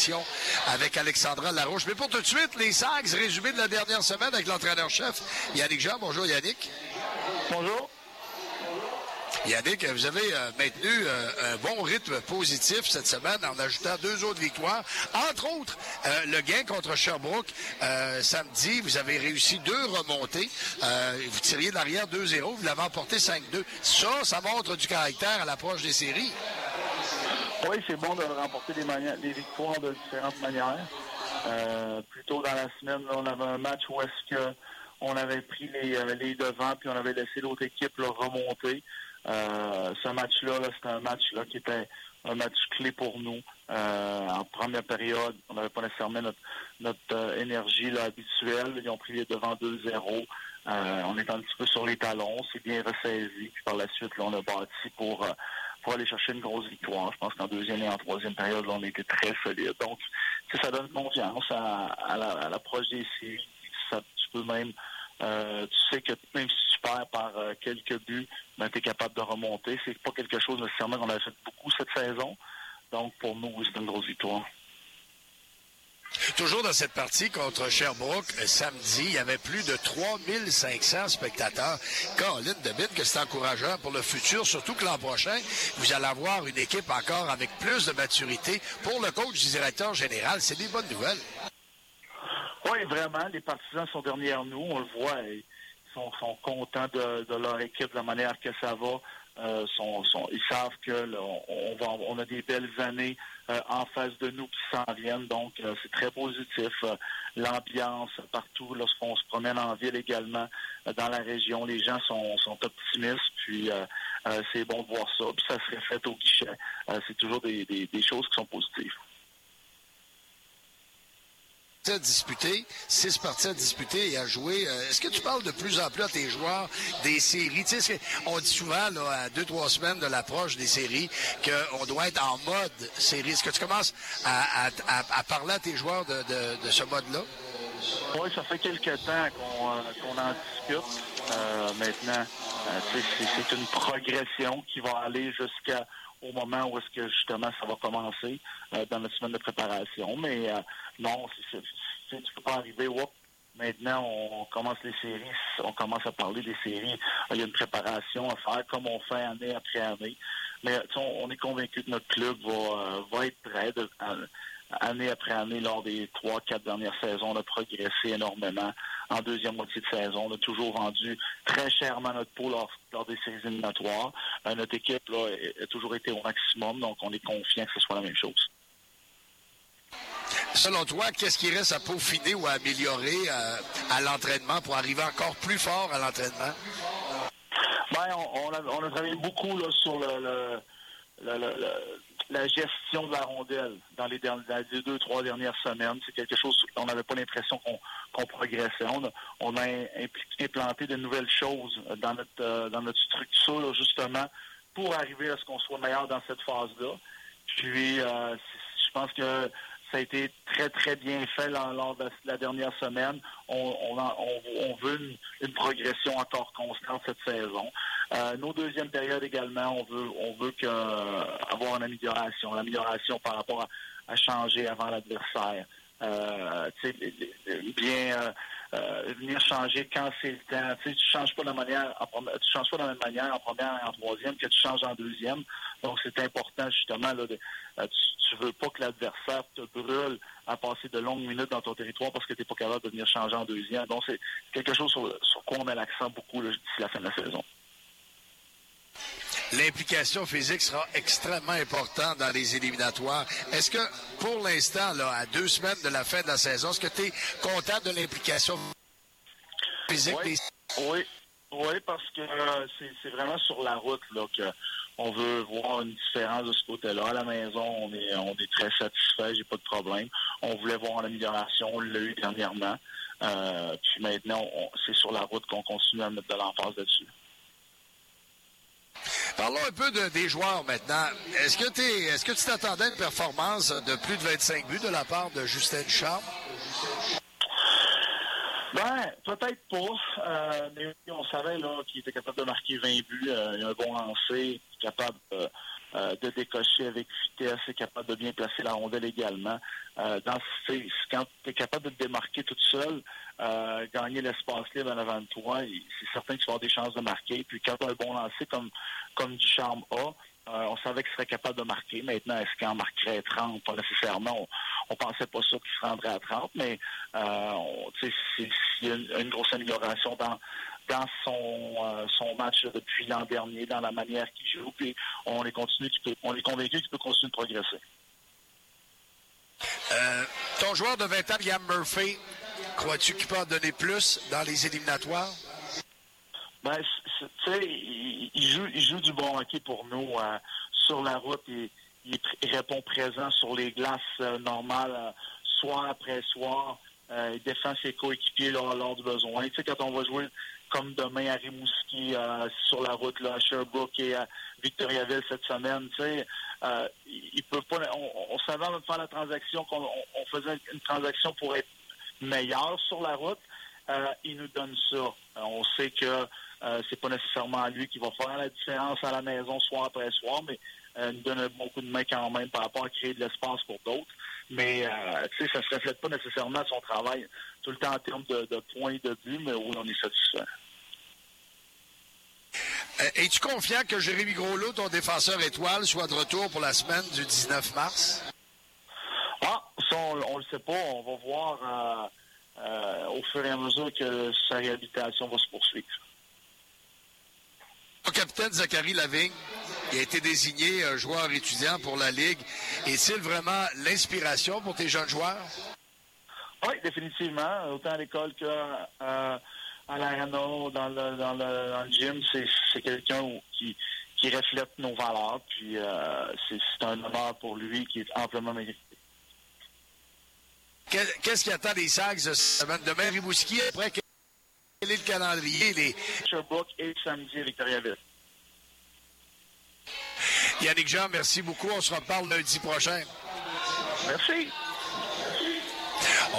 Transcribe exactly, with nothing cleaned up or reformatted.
édition avec Alexandra Larouche. Mais pour tout de suite, les Sags, résumé de la dernière semaine avec l'entraîneur-chef Yannick Jean. Bonjour Yannick. Bonjour. Yannick, vous avez euh, maintenu euh, un bon rythme positif cette semaine en ajoutant deux autres victoires. Entre autres, euh, le gain contre Sherbrooke euh, samedi, vous avez réussi deux remontées. Euh, vous tiriez de l'arrière deux zéro, vous l'avez emporté cinq deux. Ça, ça montre du caractère à l'approche des séries. Oui, c'est bon de remporter des, manières, des victoires de différentes manières. Euh, plus tôt dans la semaine, là, on avait un match où est-ce que on avait pris les, les devants puis on avait laissé l'autre équipe là, remonter. Euh, ce match-là, -là, c'était un match là, qui était un match clé pour nous. Euh, en première période, on n'avait pas nécessairement notre, notre euh, énergie là, habituelle. Ils ont pris les devants deux zéro. Euh, on est un petit peu sur les talons. C'est bien ressaisi. Puis par la suite, là, on a bâti pour, euh, pour aller chercher une grosse victoire. Je pense qu'en deuxième et en troisième période, là, on était très solide. Donc, ça donne confiance à, à, la, à l'approche des séries. Ça, tu peux même... Euh, tu sais que même si tu perds par euh, quelques buts, ben, tu es capable de remonter. C'est pas quelque chose nécessairement qu'on a fait beaucoup cette saison. Donc, pour nous, oui, c'est une grosse victoire. Toujours dans cette partie contre Sherbrooke, samedi, il y avait plus de trois mille cinq cents spectateurs. Caroline Debine, que c'est encourageant pour le futur, surtout que l'an prochain, vous allez avoir une équipe encore avec plus de maturité. Pour le coach du directeur général, c'est des bonnes nouvelles. Oui, vraiment, les partisans sont derrière nous, on le voit, ils sont, sont contents de, de leur équipe, de la manière que ça va. Euh, sont, sont, ils savent que là, on, va, on a des belles années euh, en face de nous qui s'en viennent, donc euh, c'est très positif. Euh, l'ambiance partout, lorsqu'on se promène en ville également, euh, dans la région, les gens sont, sont optimistes, puis euh, euh, c'est bon de voir ça, puis ça se reflète au guichet. Euh, c'est toujours des, des, des choses qui sont positives. À disputer, six parties à disputer et à jouer. Euh, est-ce que tu parles de plus en plus à tes joueurs des séries? Tu sais, on dit souvent, là, à deux, trois semaines de l'approche des séries, qu'on doit être en mode série. Est-ce que tu commences à, à, à, à parler à tes joueurs de, de, de ce mode-là? Oui, ça fait quelques temps qu'on, euh, qu'on en discute. Euh, maintenant, euh, c'est, c'est une progression qui va aller jusqu'à au moment où est-ce que justement ça va commencer euh, dans notre semaine de préparation. Mais euh, non, c'est, c'est, c'est, tu peux pas arriver, whoop, maintenant on commence les séries, on commence à parler des séries. Il y a une préparation à faire comme on fait année après année. Mais on, on est convaincu que notre club va, euh, va être prêt de, euh, année après année lors des trois, quatre dernières saisons. On a progressé énormément. En deuxième moitié de saison, on a toujours vendu très chèrement notre peau lors, lors des séries éliminatoires. Euh, notre équipe là, a, a toujours été au maximum, donc on est confiant que ce soit la même chose. Selon toi, qu'est-ce qui reste à peaufiner ou à améliorer euh, à l'entraînement pour arriver encore plus fort à l'entraînement? Ben, on, on, a, on a travaillé beaucoup là, sur le, le, le, le, le la gestion de la rondelle dans les, dernières, dans les deux, trois dernières semaines. C'est quelque chose on n'avait pas l'impression qu'on, qu'on progressait. On a, on a implanté de nouvelles choses dans notre, euh, dans notre structure, là, justement, pour arriver à ce qu'on soit meilleur dans cette phase-là. Puis, euh, je pense que ça a été très, très bien fait lors, lors de la dernière semaine. On, on, on, on veut une, une progression encore constante cette saison. Euh, nos deuxièmes périodes également, on veut on veut que, euh, avoir une amélioration, l'amélioration par rapport à, à changer avant l'adversaire. Euh, bien euh, euh, venir changer quand c'est le temps. Tu ne changes pas de la manière, en, tu changes pas de la même manière en première et en troisième que tu changes en deuxième. Donc c'est important justement là, de, euh, tu, tu veux pas que l'adversaire te brûle à passer de longues minutes dans ton territoire parce que tu n'es pas capable de venir changer en deuxième. Donc c'est quelque chose sur, sur quoi on met l'accent beaucoup là, d'ici la fin de la saison. L'implication physique sera extrêmement importante dans les éliminatoires. Est-ce que, pour l'instant, là, à deux semaines de la fin de la saison, est-ce que tu es content de l'implication physique? Oui, des... oui, oui, parce que euh, c'est, c'est vraiment sur la route là, qu'on veut voir une différence de ce côté-là. À la maison, on est, on est très satisfait, j'ai pas de problème. On voulait voir une amélioration, on l'a eu dernièrement. Euh, puis maintenant, on, c'est sur la route qu'on continue à mettre de l'emphase dessus. Parlons un peu de, des joueurs maintenant. Est-ce que, t'es, est-ce que tu t'attendais à une performance de plus de vingt-cinq buts de la part de Justin Ducharme? Ben, peut-être pas. Euh, mais on savait là, qu'il était capable de marquer vingt buts. Euh, il a un bon lancer, capable euh, euh, de décocher avec vitesse, est capable de bien placer la rondelle également. Euh, dans, c'est, quand tu es capable de te démarquer toute seule, euh, gagner l'espace libre en avant de toi, c'est certain que tu vas avoir des chances de marquer. Puis quand tu as un bon lancer comme, comme Ducharme a, Euh, on savait qu'il serait capable de marquer. Maintenant, est-ce qu'il en marquerait trente? Pas nécessairement. On, on pensait pas ça qu'il se rendrait à trente, mais euh, on, c'est, c'est, il y a une, une grosse amélioration dans, dans son, euh, son match là, depuis l'an dernier, dans la manière qu'il joue. Puis on est, continue, peut, on est convaincu qu'il peut continuer de progresser. Euh, ton joueur de vingt ans, Liam Murphy, crois-tu qu'il peut en donner plus dans les éliminatoires? Ben, tu sais, il, il, joue, il joue du bon hockey pour nous. Euh, sur la route, il, il, il répond présent sur les glaces euh, normales, euh, soir après soir. Euh, il défend ses coéquipiers là, lors du besoin. Tu sais, quand on va jouer comme demain à Rimouski, euh, sur la route là, à Sherbrooke et à Victoriaville cette semaine, tu sais, euh, il peut pas. On, on savait avant de faire la transaction qu'on on, on faisait une transaction pour être meilleur sur la route. Euh, il nous donne ça. Euh, on sait que euh, c'est pas nécessairement lui qui va faire la différence à la maison soir après soir, mais euh, il nous donne un bon coup de main quand même par rapport à créer de l'espace pour d'autres. Mais euh, tu sais, ça se reflète pas nécessairement son travail tout le temps en termes de, de points de but, mais où on est satisfait. Euh, es-tu confiant que Jérémy Groslot, ton défenseur étoile, soit de retour pour la semaine du dix-neuf mars? Ah, ça, on, on le sait pas. On va voir euh, euh, au fur et à mesure que sa réhabilitation va se poursuivre. Le capitaine Zachary Lavigne, il a été désigné un joueur étudiant pour la Ligue. Est-il vraiment l'inspiration pour tes jeunes joueurs? Oui, définitivement. Autant à l'école que euh, à l'arena, dans le, dans le, dans le gym, c'est, c'est quelqu'un qui, qui reflète nos valeurs. Puis euh, c'est, c'est un honneur pour lui qui est amplement mérité. Qu'est-ce qui attend les Sags de semaine? Demain, Rimouski, après, quel est le calendrier? Les... Sherbrooke et samedi à Victoriaville. Yannick Jean, merci beaucoup. On se reparle lundi prochain. Merci.